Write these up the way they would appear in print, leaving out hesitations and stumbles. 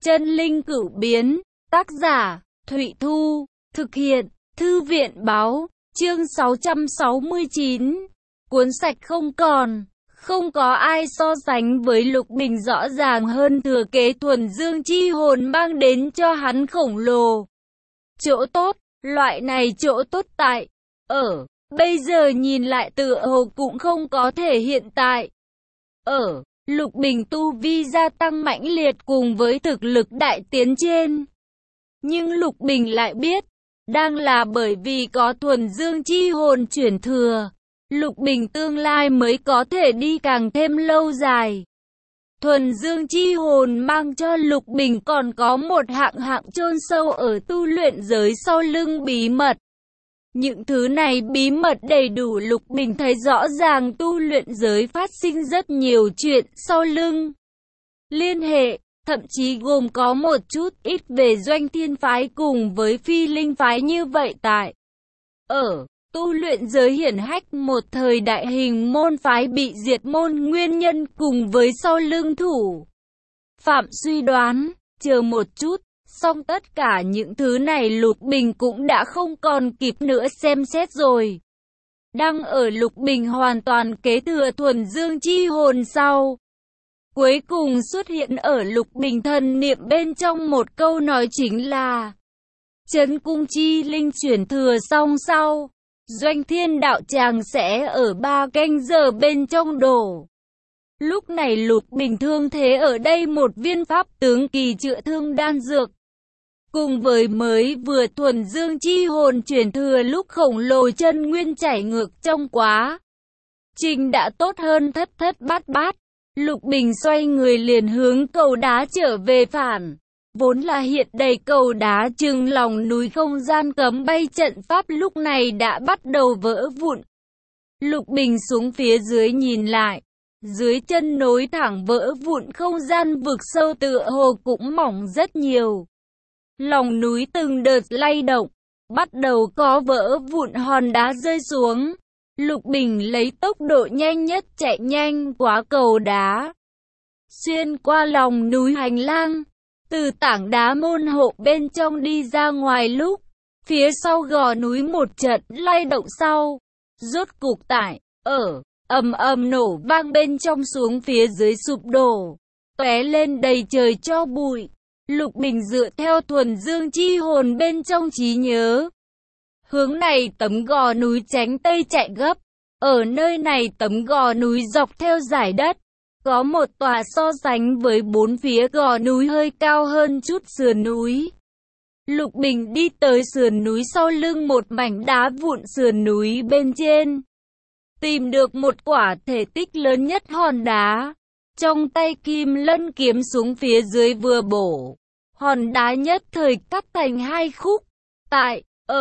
Chân linh cửu biến, tác giả, Thụy Thu, thực hiện, Thư viện báo, chương 669. Cuốn sạch không còn, không có ai so sánh với Lục Bình rõ ràng hơn thừa kế thuần dương chi hồn mang đến cho hắn khổng lồ chỗ tốt, loại này chỗ tốt tại, bây giờ nhìn lại tựa hồ cũng không có thể hiện tại. Lục Bình tu vi gia tăng mãnh liệt cùng với thực lực đại tiến trên. Nhưng Lục Bình lại biết, đang là bởi vì có thuần dương chi hồn chuyển thừa, Lục Bình tương lai mới có thể đi càng thêm lâu dài. Thuần dương chi hồn mang cho Lục Bình còn có một hạng chôn sâu ở tu luyện giới sau lưng bí mật. Những thứ này bí mật đầy đủ Lục Bình thấy rõ ràng tu luyện giới phát sinh rất nhiều chuyện sau lưng. Liên hệ, thậm chí gồm có một chút ít về Doanh Thiên Phái cùng với Phi Linh Phái như vậy tại. Tu luyện giới hiển hách một thời đại hình môn phái bị diệt môn nguyên nhân cùng với sau lưng thủ phạm suy đoán, chờ một chút. Xong tất cả những thứ này Lục Bình cũng đã không còn kịp nữa xem xét rồi. Đang ở Lục Bình hoàn toàn kế thừa thuần dương chi hồn sau. Cuối cùng xuất hiện ở Lục Bình thần niệm bên trong một câu nói chính là Trấn cung chi linh chuyển thừa xong sau, Doanh Thiên đạo tràng sẽ ở 3 canh giờ bên trong đổ. Lúc này Lục Bình thương thế ở đây một viên pháp tướng kỳ chữa thương đan dược. Cùng với mới vừa thuần dương chi hồn chuyển thừa lúc khổng lồ chân nguyên chảy ngược trong quá trình đã tốt hơn thất bát bát. Lục Bình xoay người liền hướng cầu đá trở về phản. Vốn là hiện đầy cầu đá chừng lòng núi không gian cấm bay trận pháp lúc này đã bắt đầu vỡ vụn. Lục Bình xuống phía dưới nhìn lại. Dưới chân nối thẳng vỡ vụn không gian vực sâu tựa hồ cũng mỏng rất nhiều. Lòng núi từng đợt lay động, bắt đầu có vỡ vụn hòn đá rơi xuống. Lục Bình lấy tốc độ nhanh nhất chạy nhanh qua cầu đá, xuyên qua lòng núi hành lang, từ tảng đá môn hộ bên trong đi ra ngoài lúc, phía sau gò núi một trận lay động sau, rốt cục tại, ầm ầm nổ vang bên trong xuống phía dưới sụp đổ, tóe lên đầy trời tro bụi. Lục Bình dựa theo thuần dương chi hồn bên trong trí nhớ. Hướng này tấm gò núi tránh tây chạy gấp. Ở nơi này tấm gò núi dọc theo dải đất. Có một tòa so sánh với bốn phía gò núi hơi cao hơn chút sườn núi. Lục Bình đi tới sườn núi sau lưng một mảnh đá vụn sườn núi bên trên. Tìm được một quả thể tích lớn nhất hòn đá. Trong tay Kim Lân kiếm xuống phía dưới vừa bổ. Hòn đá nhất thời cắt thành hai khúc. Tại,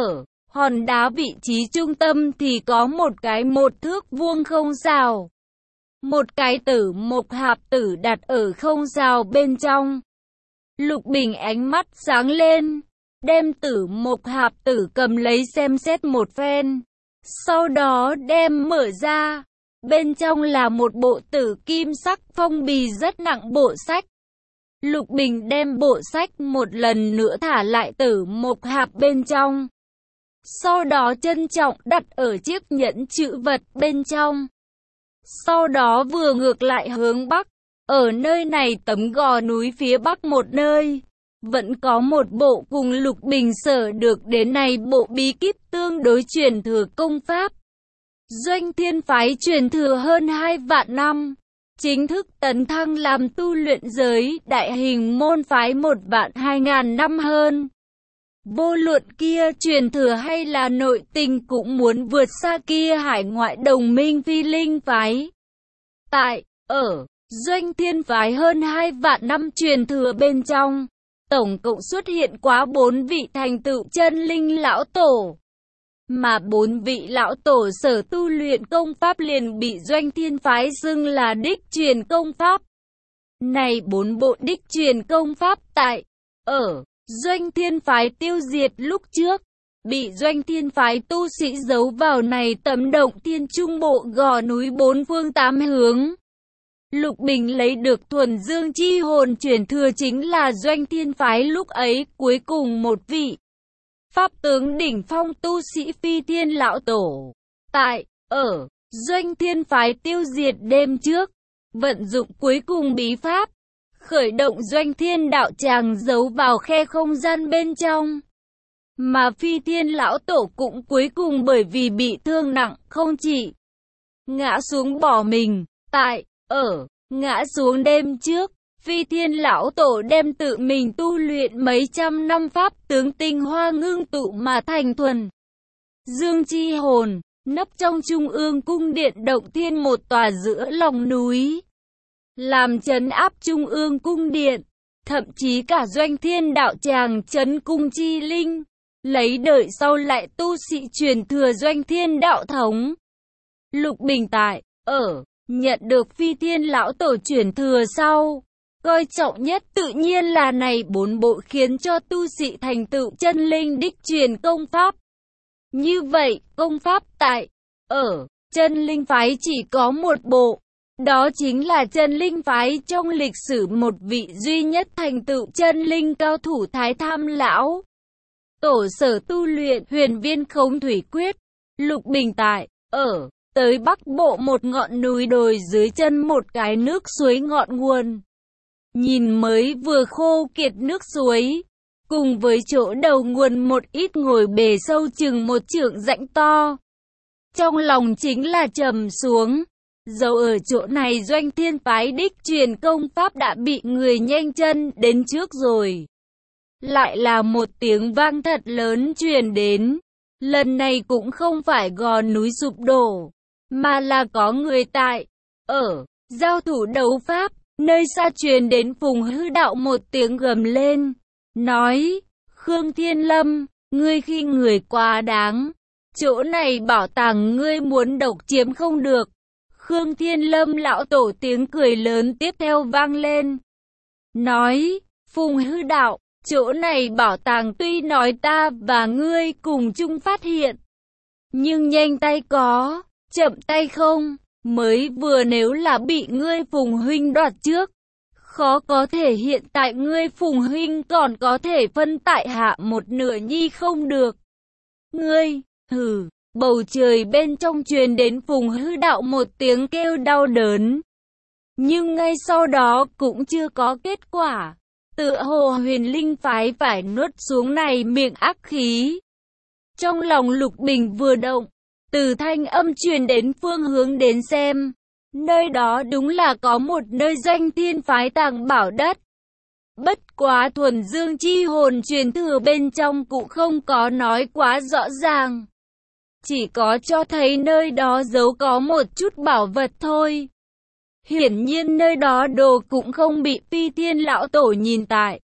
hòn đá vị trí trung tâm thì có một cái 1 thước vuông không rào. Một cái tử mộc hạp tử đặt ở không rào bên trong. Lục Bình ánh mắt sáng lên. Đem tử mộc hạp tử cầm lấy xem xét một phen. Sau đó đem mở ra. Bên trong là một bộ tử kim sắc phong bì rất nặng bộ sách. Lục Bình đem bộ sách một lần nữa thả lại tử mộc hạp bên trong. Sau đó trân trọng đặt ở chiếc nhẫn trữ vật bên trong. Sau đó vừa ngược lại hướng bắc. Ở nơi này tấm gò núi phía bắc một nơi. Vẫn có một bộ cùng Lục Bình sở được đến nay bộ bí kíp tương đối truyền thừa công pháp. Doanh Thiên Phái truyền thừa hơn 2 vạn năm, chính thức tấn thăng làm tu luyện giới đại hình môn phái 1.200.000 năm hơn. Vô luận kia truyền thừa hay là nội tình cũng muốn vượt xa kia hải ngoại đồng minh Phi Linh Phái. Tại, Doanh Thiên Phái hơn 2 vạn năm truyền thừa bên trong, tổng cộng xuất hiện quá 4 vị thành tựu chân linh lão tổ. Mà 4 vị lão tổ sở tu luyện công pháp liền bị Doanh Thiên Phái xưng là đích truyền công pháp. Này 4 bộ đích truyền công pháp tại, Doanh Thiên Phái tiêu diệt lúc trước, bị Doanh Thiên Phái tu sĩ giấu vào này tấm động thiên trung bộ gò núi 4 phương 8 hướng. Lục Bình lấy được thuần dương chi hồn truyền thừa chính là Doanh Thiên phái lúc ấy cuối cùng một vị pháp tướng đỉnh phong tu sĩ Phi Thiên lão tổ. Ở Doanh Thiên phái tiêu diệt đêm trước, vận dụng cuối cùng bí pháp, khởi động Doanh Thiên đạo tràng giấu vào khe không gian bên trong. Mà Phi Thiên lão tổ cũng cuối cùng bởi vì bị thương nặng không chỉ ngã xuống bỏ mình. Ngã xuống đêm trước, Phi Thiên lão tổ đem tự mình tu luyện mấy trăm năm pháp tướng tinh hoa ngưng tụ mà thành thuần dương chi hồn, nấp trong trung ương cung điện động thiên một tòa giữa lòng núi, làm trấn áp trung ương cung điện, thậm chí cả Doanh Thiên đạo tràng trấn cung chi linh, lấy đợi sau lại tu sĩ truyền thừa Doanh Thiên đạo thống. Lục Bình nhận được Phi Thiên lão tổ truyền thừa sau, coi trọng nhất tự nhiên là này 4 bộ khiến cho tu sĩ thành tựu chân linh đích truyền công pháp. Như vậy, công pháp ở chân linh phái chỉ có một bộ, đó chính là chân linh phái trong lịch sử một vị duy nhất thành tựu chân linh cao thủ Thái Tham lão tổ sở tu luyện Huyền Viên Khống Thủy Quyết. Lục Bình tới Bắc Bộ một ngọn núi đồi dưới chân một cái nước suối ngọn nguồn. Nhìn mới vừa khô kiệt nước suối, cùng với chỗ đầu nguồn một ít ngồi bề sâu chừng 1 trượng rãnh to. Trong lòng chính là trầm xuống, dẫu ở chỗ này Doanh Thiên phái đích truyền công pháp đã bị người nhanh chân đến trước rồi. Lại là một tiếng vang thật lớn truyền đến, lần này cũng không phải gò núi sụp đổ, mà là có người ở giao thủ đấu pháp. Nơi xa truyền đến Phùng Hư đạo một tiếng gầm lên, nói: Khương Thiên Lâm, ngươi khi người quá đáng, chỗ này bảo tàng ngươi muốn độc chiếm không được. Khương Thiên Lâm lão tổ tiếng cười lớn tiếp theo vang lên, nói: Phùng Hư đạo, chỗ này bảo tàng tuy nói ta và ngươi cùng chung phát hiện, nhưng nhanh tay có, chậm tay không. Mới vừa nếu là bị ngươi Phùng huynh đoạt trước, khó có thể hiện tại ngươi Phùng huynh còn có thể phân tại hạ một nửa nhi không được. Ngươi, bầu trời bên trong truyền đến Phùng Hư đạo một tiếng kêu đau đớn. Nhưng ngay sau đó cũng chưa có kết quả, tựa hồ Huyền Linh phái phải nuốt xuống này miệng ác khí. Trong lòng Lục Bình vừa động, từ thanh âm truyền đến phương hướng đến xem, nơi đó đúng là có một nơi Doanh Thiên phái tàng bảo đất. Bất quá thuần dương chi hồn truyền thừa bên trong cũng không có nói quá rõ ràng, chỉ có cho thấy nơi đó giấu có một chút bảo vật thôi. Hiển nhiên nơi đó đồ cũng không bị Phi Thiên lão tổ nhìn tại.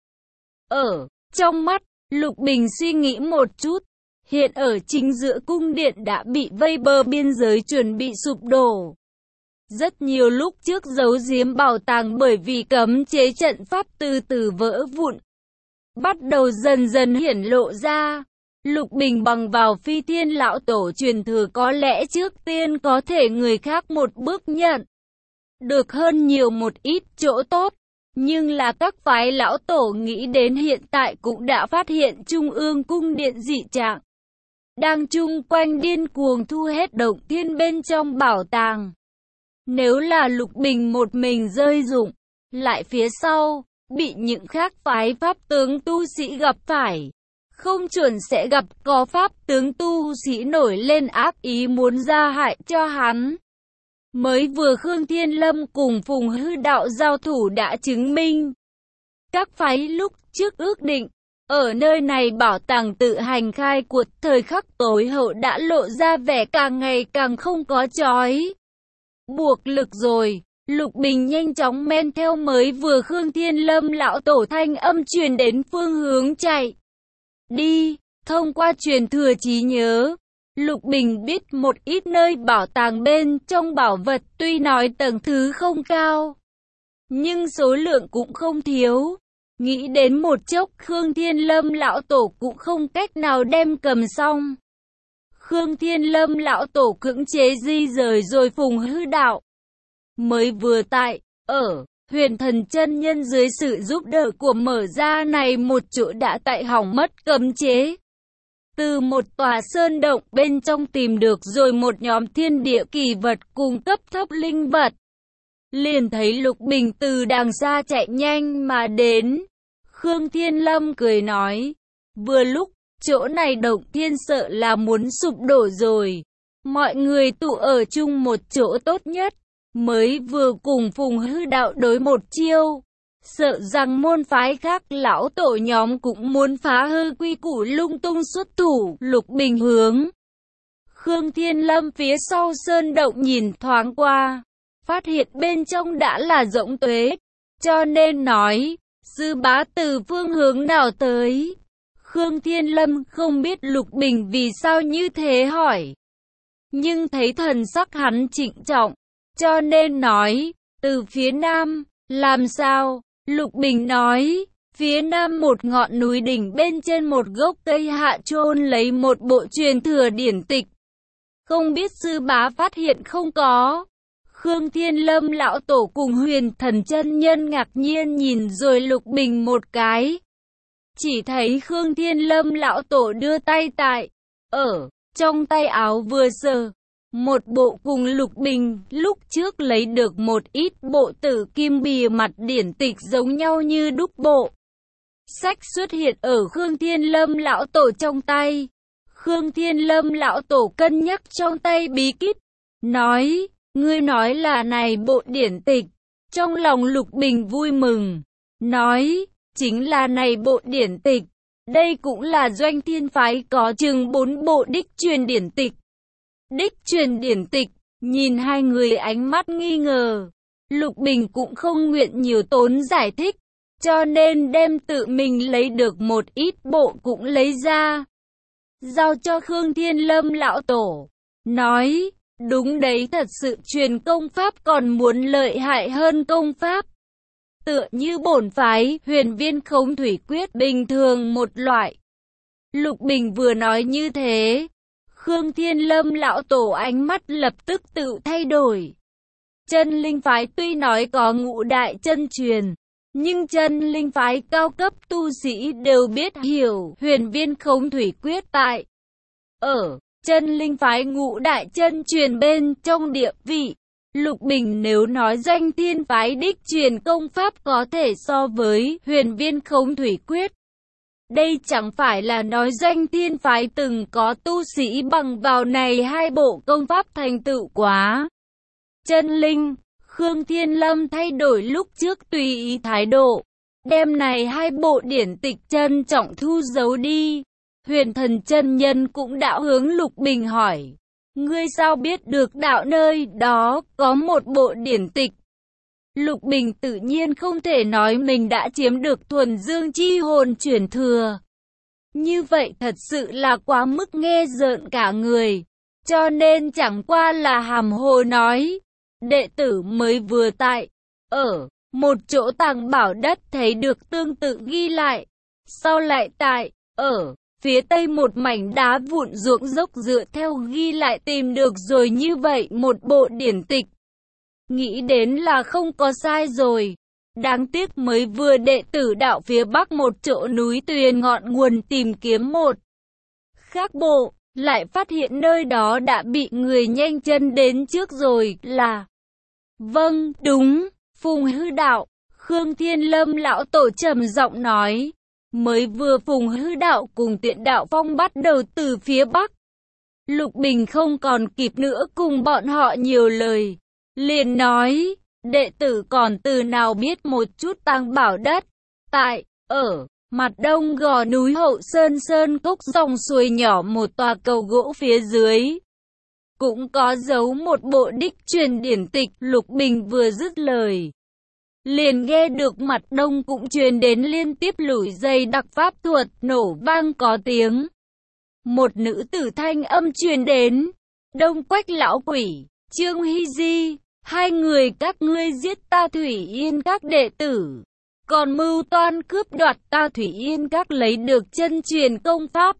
Trong mắt, Lục Bình suy nghĩ một chút. Hiện ở chính giữa cung điện đã bị vây bờ biên giới chuẩn bị sụp đổ. Rất nhiều lúc trước giấu giếm bảo tàng bởi vì cấm chế trận pháp từ từ vỡ vụn, bắt đầu dần dần hiển lộ ra. Lục Bình bằng vào Phi Thiên lão tổ truyền thừa có lẽ trước tiên có thể người khác một bước nhận được hơn nhiều một ít chỗ tốt. Nhưng là các phái lão tổ nghĩ đến hiện tại cũng đã phát hiện trung ương cung điện dị trạng, đang chung quanh điên cuồng thu hết động thiên bên trong bảo tàng. Nếu là Lục Bình một mình rơi rụng, lại phía sau, bị những khác phái pháp tướng tu sĩ gặp phải, không chuẩn sẽ gặp có pháp tướng tu sĩ nổi lên ác ý muốn ra hại cho hắn. Mới vừa Khương Thiên Lâm cùng Phùng Hư đạo giao thủ đã chứng minh, các phái lúc trước ước định ở nơi này bảo tàng tự hành khai cuộc thời khắc tối hậu đã lộ ra vẻ càng ngày càng không có chói buộc lực rồi. Lục Bình nhanh chóng men theo mới vừa Khương Thiên Lâm lão tổ thanh âm truyền đến phương hướng chạy đi. Thông qua truyền thừa trí nhớ, Lục Bình biết một ít nơi bảo tàng bên trong bảo vật tuy nói tầng thứ không cao, nhưng số lượng cũng không thiếu. Nghĩ đến một chốc Khương Thiên Lâm lão tổ cũng không cách nào đem cầm xong. Khương Thiên Lâm lão tổ cưỡng chế di rời rồi Phùng Hư đạo. Mới vừa Ở Huyền Thần chân nhân dưới sự giúp đỡ của mở ra này một chỗ đã tại hỏng mất cấm chế. Từ một tòa sơn động bên trong tìm được rồi một nhóm thiên địa kỳ vật cùng cấp thấp linh vật. Liền thấy Lục Bình từ đằng xa chạy nhanh mà đến. Khương Thiên Lâm cười nói, vừa lúc, chỗ này động thiên sợ là muốn sụp đổ rồi. Mọi người tụ ở chung một chỗ tốt nhất. Mới vừa cùng Phùng Hư Đạo đối một chiêu. Sợ rằng môn phái khác lão tổ nhóm cũng muốn phá hư quy củ lung tung xuất thủ. Lục Bình hướng Khương Thiên Lâm phía sau sơn động nhìn thoáng qua. Phát hiện bên trong đã là rỗng tuế. Cho nên nói, sư bá từ phương hướng nào tới. Khương Thiên Lâm không biết Lục Bình vì sao như thế hỏi. Nhưng thấy thần sắc hắn trịnh trọng. Cho nên nói, từ phía nam, làm sao? Lục Bình nói, phía nam một ngọn núi đỉnh bên trên một gốc cây hạ chôn lấy một bộ truyền thừa điển tịch. Không biết sư bá phát hiện không có? Khương Thiên Lâm lão tổ cùng Huyền Thần chân nhân ngạc nhiên nhìn rồi Lục Bình một cái. Chỉ thấy Khương Thiên Lâm lão tổ đưa tay ở trong tay áo vừa sờ. Một bộ cùng Lục Bình lúc trước lấy được một ít bộ tử kim bìa mặt điển tịch giống nhau như đúc bộ. Sách xuất hiện ở Khương Thiên Lâm lão tổ trong tay. Khương Thiên Lâm lão tổ cân nhắc trong tay bí kíp. Nói, ngươi nói là này bộ điển tịch. Trong lòng Lục Bình vui mừng. Nói, chính là này bộ điển tịch. Đây cũng là Doanh Thiên phái có chừng 4 bộ đích truyền điển tịch. Đích truyền điển tịch, nhìn hai người ánh mắt nghi ngờ. Lục Bình cũng không nguyện nhiều tốn giải thích, cho nên đem tự mình lấy được một ít bộ cũng lấy ra. Giao cho Khương Thiên Lâm lão tổ. Nói, đúng đấy, thật sự truyền công pháp còn muốn lợi hại hơn công pháp. Tựa như bổn phái, Huyền Viên Khống Thủy Quyết bình thường một loại. Lục Bình vừa nói như thế. Khương Thiên Lâm lão tổ ánh mắt lập tức tự thay đổi. Chân linh phái tuy nói có ngũ đại chân truyền, nhưng chân linh phái cao cấp tu sĩ đều biết hiểu Huyền Viên Khống Thủy Quyết tại. Ở chân linh phái ngũ đại chân truyền bên trong địa vị, Lục Bình nếu nói Doanh Thiên phái đích truyền công pháp có thể so với Huyền Viên Khống Thủy Quyết. Đây chẳng phải là nói Doanh Thiên phái từng có tu sĩ bằng vào này hai bộ công pháp thành tựu quá. Chân linh, Khương Thiên Lâm thay đổi lúc trước tùy ý thái độ, đem này hai bộ điển tịch trân trọng thu giấu đi. Huyền Thần chân nhân cũng đạo hướng Lục Bình hỏi, ngươi sao biết được đạo nơi đó có một bộ điển tịch? Lục Bình tự nhiên không thể nói mình đã chiếm được thuần dương chi hồn chuyển thừa. Như vậy thật sự là quá mức nghe rợn cả người. Cho nên chẳng qua là hàm hồ nói. Đệ tử mới vừa tại. Ở một chỗ tàng bảo đất thấy được tương tự ghi lại. Sau lại tại. Ở phía tây một mảnh đá vụn ruộng dốc dựa theo ghi lại tìm được rồi như vậy một bộ điển tịch. Nghĩ đến là không có sai rồi. Đáng tiếc mới vừa đệ tử đạo phía bắc một chỗ núi tuyền ngọn nguồn tìm kiếm một khác bộ, lại phát hiện nơi đó đã bị người nhanh chân đến trước rồi là. Vâng, đúng, Phùng Hư Đạo, Khương Thiên Lâm lão tổ trầm giọng nói. Mới vừa Phùng Hư Đạo cùng Tiện Đạo Phong bắt đầu từ phía bắc. Lục Bình không còn kịp nữa cùng bọn họ nhiều lời. Liền nói, đệ tử còn từ nào biết một chút tàng bảo đất. Tại, ở, mặt đông gò núi Hậu Sơn Sơn Cốc dòng suối nhỏ một tòa cầu gỗ phía dưới. Cũng có giấu một bộ đích truyền điển tịch. Lục Bình vừa dứt lời. Liền nghe được mặt đông cũng truyền đến liên tiếp lủi dây đặc pháp thuật nổ vang có tiếng. Một nữ tử thanh âm truyền đến. Đông Quách lão quỷ, Trương Hy Di, hai người các ngươi giết ta Thủy Yên các đệ tử, còn mưu toan cướp đoạt ta Thủy Yên các lấy được chân truyền công pháp.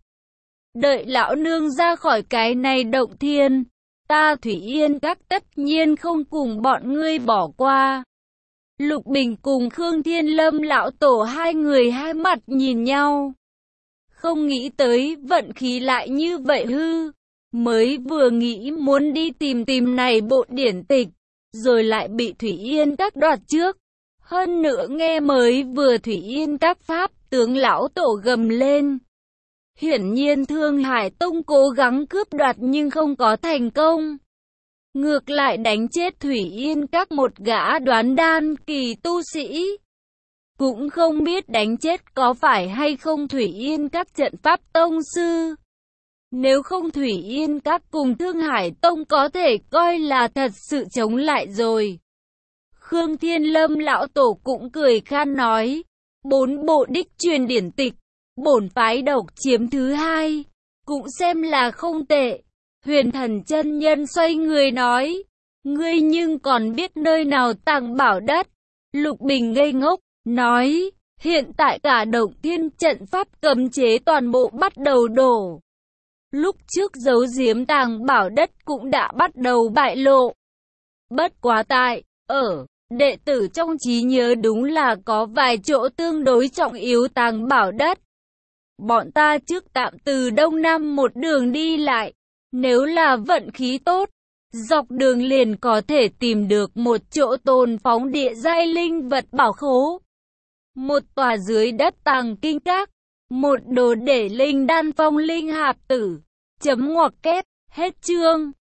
Đợi lão nương ra khỏi cái này động thiên, ta Thủy Yên các tất nhiên không cùng bọn ngươi bỏ qua. Lục Bình cùng Khương Thiên Lâm lão tổ hai người hai mặt nhìn nhau. Không nghĩ tới vận khí lại như vậy hư. Mới vừa nghĩ muốn đi tìm này bộ điển tịch, rồi lại bị Thủy Yên Các đoạt trước. Hơn nữa nghe mới vừa Thủy Yên Các pháp tướng lão tổ gầm lên. Hiển nhiên Thương Hải Tông cố gắng cướp đoạt nhưng không có thành công. Ngược lại đánh chết Thủy Yên Các một gã đoán đan kỳ tu sĩ. Cũng không biết đánh chết có phải hay không Thủy Yên Các trận pháp tông sư. Nếu không Thủy Yên Các cùng Thương Hải Tông có thể coi là thật sự chống lại rồi. Khương Thiên Lâm lão tổ cũng cười khan nói. 4 bộ đích truyền điển tịch, bổn phái độc chiếm thứ 2, cũng xem là không tệ. Huyền Thần chân nhân xoay người nói. Ngươi nhưng còn biết nơi nào tàng bảo đất. Lục Bình ngây ngốc, nói. Hiện tại cả động thiên trận pháp cấm chế toàn bộ bắt đầu đổ. Lúc trước giấu giếm tàng bảo đất cũng đã bắt đầu bại lộ. Bất quá tại, đệ tử trong trí nhớ đúng là có vài chỗ tương đối trọng yếu tàng bảo đất. Bọn ta trước tạm từ Đông Nam một đường đi lại. Nếu là vận khí tốt, dọc đường liền có thể tìm được một chỗ tồn phóng địa giai linh vật bảo khố. Một tòa dưới đất tàng kinh các. Một đồ để linh đan phong linh hạp tử. Chấm ngoặc kép, hết chương.